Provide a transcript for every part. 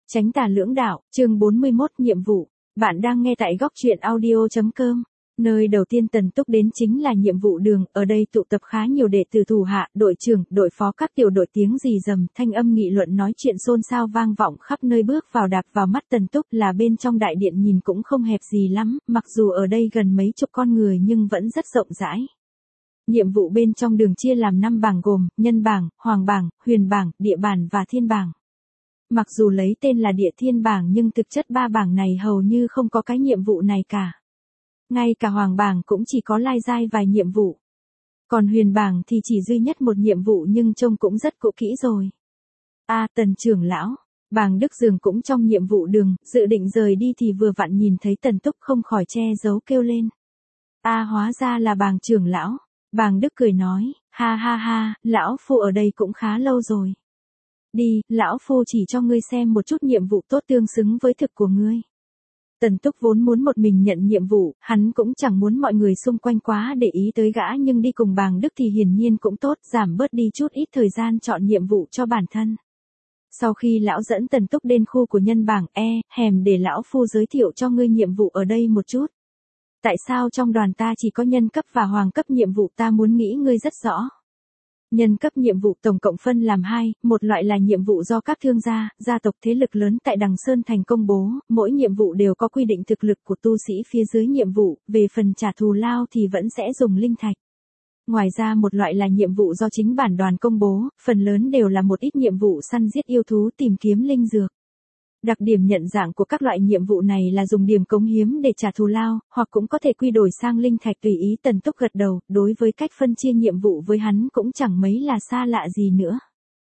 Chánh tà lưỡng đạo, chương 41 nhiệm vụ. Bạn đang nghe tại góc truyện audio.com. Nơi đầu tiên Tần Túc đến chính là nhiệm vụ đường, ở đây tụ tập khá nhiều đệ tử thủ hạ, đội trưởng, đội phó các tiểu đội tiếng rì rầm, thanh âm nghị luận nói chuyện xôn xao vang vọng khắp nơi bước vào đạp vào mắt Tần Túc là bên trong đại điện nhìn cũng không hẹp gì lắm, mặc dù ở đây gần mấy chục con người nhưng vẫn rất rộng rãi. Nhiệm vụ bên trong đường chia làm 5 bảng gồm, nhân bảng, hoàng bảng, huyền bảng, địa bàn và thiên bảng. Mặc dù lấy tên là địa thiên bảng nhưng thực chất 3 bảng này hầu như không có cái nhiệm vụ này cả. Ngay cả hoàng bảng cũng chỉ có lai dai vài nhiệm vụ. Còn huyền bảng thì chỉ duy nhất một nhiệm vụ nhưng trông cũng rất cũ kỹ rồi. Tần trưởng lão, bàng Đức Dường cũng trong nhiệm vụ đường, dự định rời đi thì vừa vặn nhìn thấy Tần Túc không khỏi che giấu kêu lên. Hóa ra là bàng trưởng lão. Bàng Đức cười nói, ha ha ha, lão phu ở đây cũng khá lâu rồi. Đi, lão phu chỉ cho ngươi xem một chút nhiệm vụ tốt tương xứng với thực của ngươi. Tần Túc vốn muốn một mình nhận nhiệm vụ, hắn cũng chẳng muốn mọi người xung quanh quá để ý tới gã nhưng đi cùng bàng Đức thì hiển nhiên cũng tốt, giảm bớt đi chút ít thời gian chọn nhiệm vụ cho bản thân. Sau khi lão dẫn Tần Túc đến khu của nhân bảng hèm để lão phu giới thiệu cho ngươi nhiệm vụ ở đây một chút. Tại sao trong đoàn ta chỉ có nhân cấp và hoàng cấp nhiệm vụ ta muốn nghĩ ngươi rất rõ. Nhân cấp nhiệm vụ tổng cộng phân làm 2, một loại là nhiệm vụ do các thương gia, gia tộc thế lực lớn tại Đằng Sơn Thành công bố, mỗi nhiệm vụ đều có quy định thực lực của tu sĩ phía dưới nhiệm vụ, về phần trả thù lao thì vẫn sẽ dùng linh thạch. Ngoài ra một loại là nhiệm vụ do chính bản đoàn công bố, phần lớn đều là một ít nhiệm vụ săn giết yêu thú tìm kiếm linh dược. Đặc điểm nhận dạng của các loại nhiệm vụ này là dùng điểm cống hiếm để trả thù lao, hoặc cũng có thể quy đổi sang linh thạch tùy ý. Tần Túc gật đầu, đối với cách phân chia nhiệm vụ với hắn cũng chẳng mấy là xa lạ gì nữa.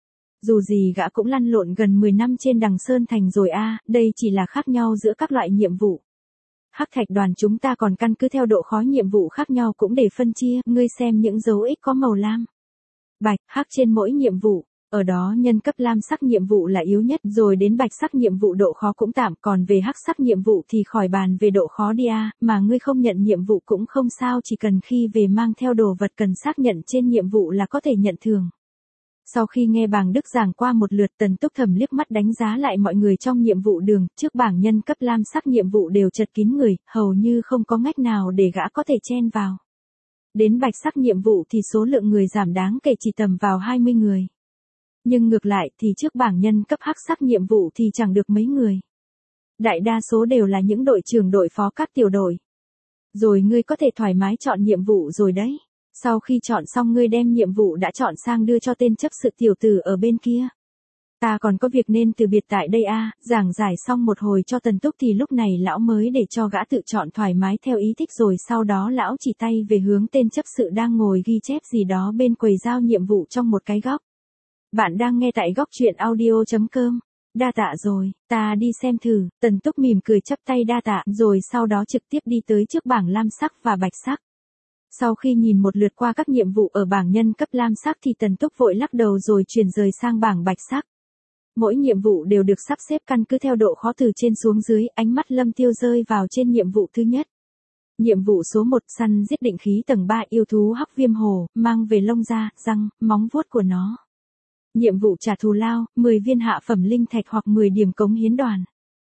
Dù gì gã cũng lăn lộn gần 10 năm trên Đằng Sơn Thành rồi đây chỉ là khác nhau giữa các loại nhiệm vụ. Hắc thạch đoàn chúng ta còn căn cứ theo độ khó nhiệm vụ khác nhau cũng để phân chia, ngươi xem những dấu ích có màu lam, bạch, hắc trên mỗi nhiệm vụ. Ở đó nhân cấp lam sắc nhiệm vụ là yếu nhất, rồi đến bạch sắc nhiệm vụ độ khó cũng tạm, còn về hắc sắc nhiệm vụ thì khỏi bàn về độ khó đi mà ngươi không nhận nhiệm vụ cũng không sao, chỉ cần khi về mang theo đồ vật cần xác nhận trên nhiệm vụ là có thể nhận thường. Sau khi nghe bàng Đức giảng qua một lượt, Tần Túc thầm liếc mắt đánh giá lại mọi người trong nhiệm vụ đường, trước bảng nhân cấp lam sắc nhiệm vụ đều chật kín người, hầu như không có ngách nào để gã có thể chen vào. Đến bạch sắc nhiệm vụ thì số lượng người giảm đáng kể, chỉ tầm vào 20 người. Nhưng ngược lại thì trước bảng nhân cấp hắc sắc nhiệm vụ thì chẳng được mấy người. Đại đa số đều là những đội trưởng đội phó các tiểu đội. Rồi ngươi có thể thoải mái chọn nhiệm vụ rồi đấy. Sau khi chọn xong ngươi đem nhiệm vụ đã chọn sang đưa cho tên chấp sự tiểu tử ở bên kia. Ta còn có việc nên từ biệt tại đây giảng giải xong một hồi cho Tần Túc thì lúc này lão mới để cho gã tự chọn thoải mái theo ý thích, rồi sau đó lão chỉ tay về hướng tên chấp sự đang ngồi ghi chép gì đó bên quầy giao nhiệm vụ trong một cái góc. Bạn đang nghe tại góc truyện audio.com. Đa tạ rồi, ta đi xem thử. Tần Túc mỉm cười chắp tay đa tạ, rồi sau đó trực tiếp đi tới trước bảng lam sắc và bạch sắc. Sau khi nhìn một lượt qua các nhiệm vụ ở bảng nhân cấp lam sắc thì Tần Túc vội lắc đầu rồi chuyển rời sang bảng bạch sắc. Mỗi nhiệm vụ đều được sắp xếp căn cứ theo độ khó từ trên xuống dưới, ánh mắt Lâm Tiêu rơi vào trên nhiệm vụ thứ nhất. Nhiệm vụ số 1, săn giết định khí tầng 3 yêu thú hắc viêm hồ, mang về lông da, răng, móng vuốt của nó. Nhiệm vụ trả thù lao, 10 viên hạ phẩm linh thạch hoặc 10 điểm cống hiến đoàn.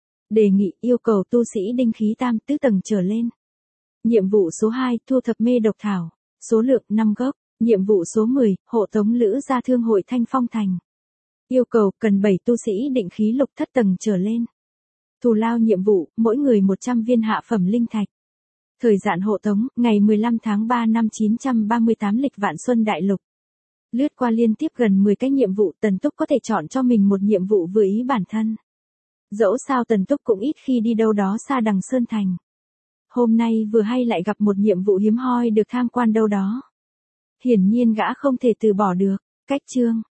Đề nghị yêu cầu tu sĩ đinh khí tam tứ tầng trở lên. Nhiệm vụ số 2, thu thập mê độc thảo, số lượng 5 gốc. Nhiệm vụ số 10, hộ tống lữ gia thương hội Thanh Phong Thành. Yêu cầu cần 7 tu sĩ định khí lục thất tầng trở lên. Thù lao nhiệm vụ, mỗi người 100 viên hạ phẩm linh thạch. Thời gian hộ tống, ngày 15 tháng 3 năm 938 lịch vạn xuân đại lục. Lướt qua liên tiếp gần 10 cái nhiệm vụ, Tần Túc có thể chọn cho mình một nhiệm vụ vừa ý bản thân. Dẫu sao Tần Túc cũng ít khi đi đâu đó xa Đằng Sơn Thành. Hôm nay vừa hay lại gặp một nhiệm vụ hiếm hoi được tham quan đâu đó. Hiển nhiên gã không thể từ bỏ được. Cách chương,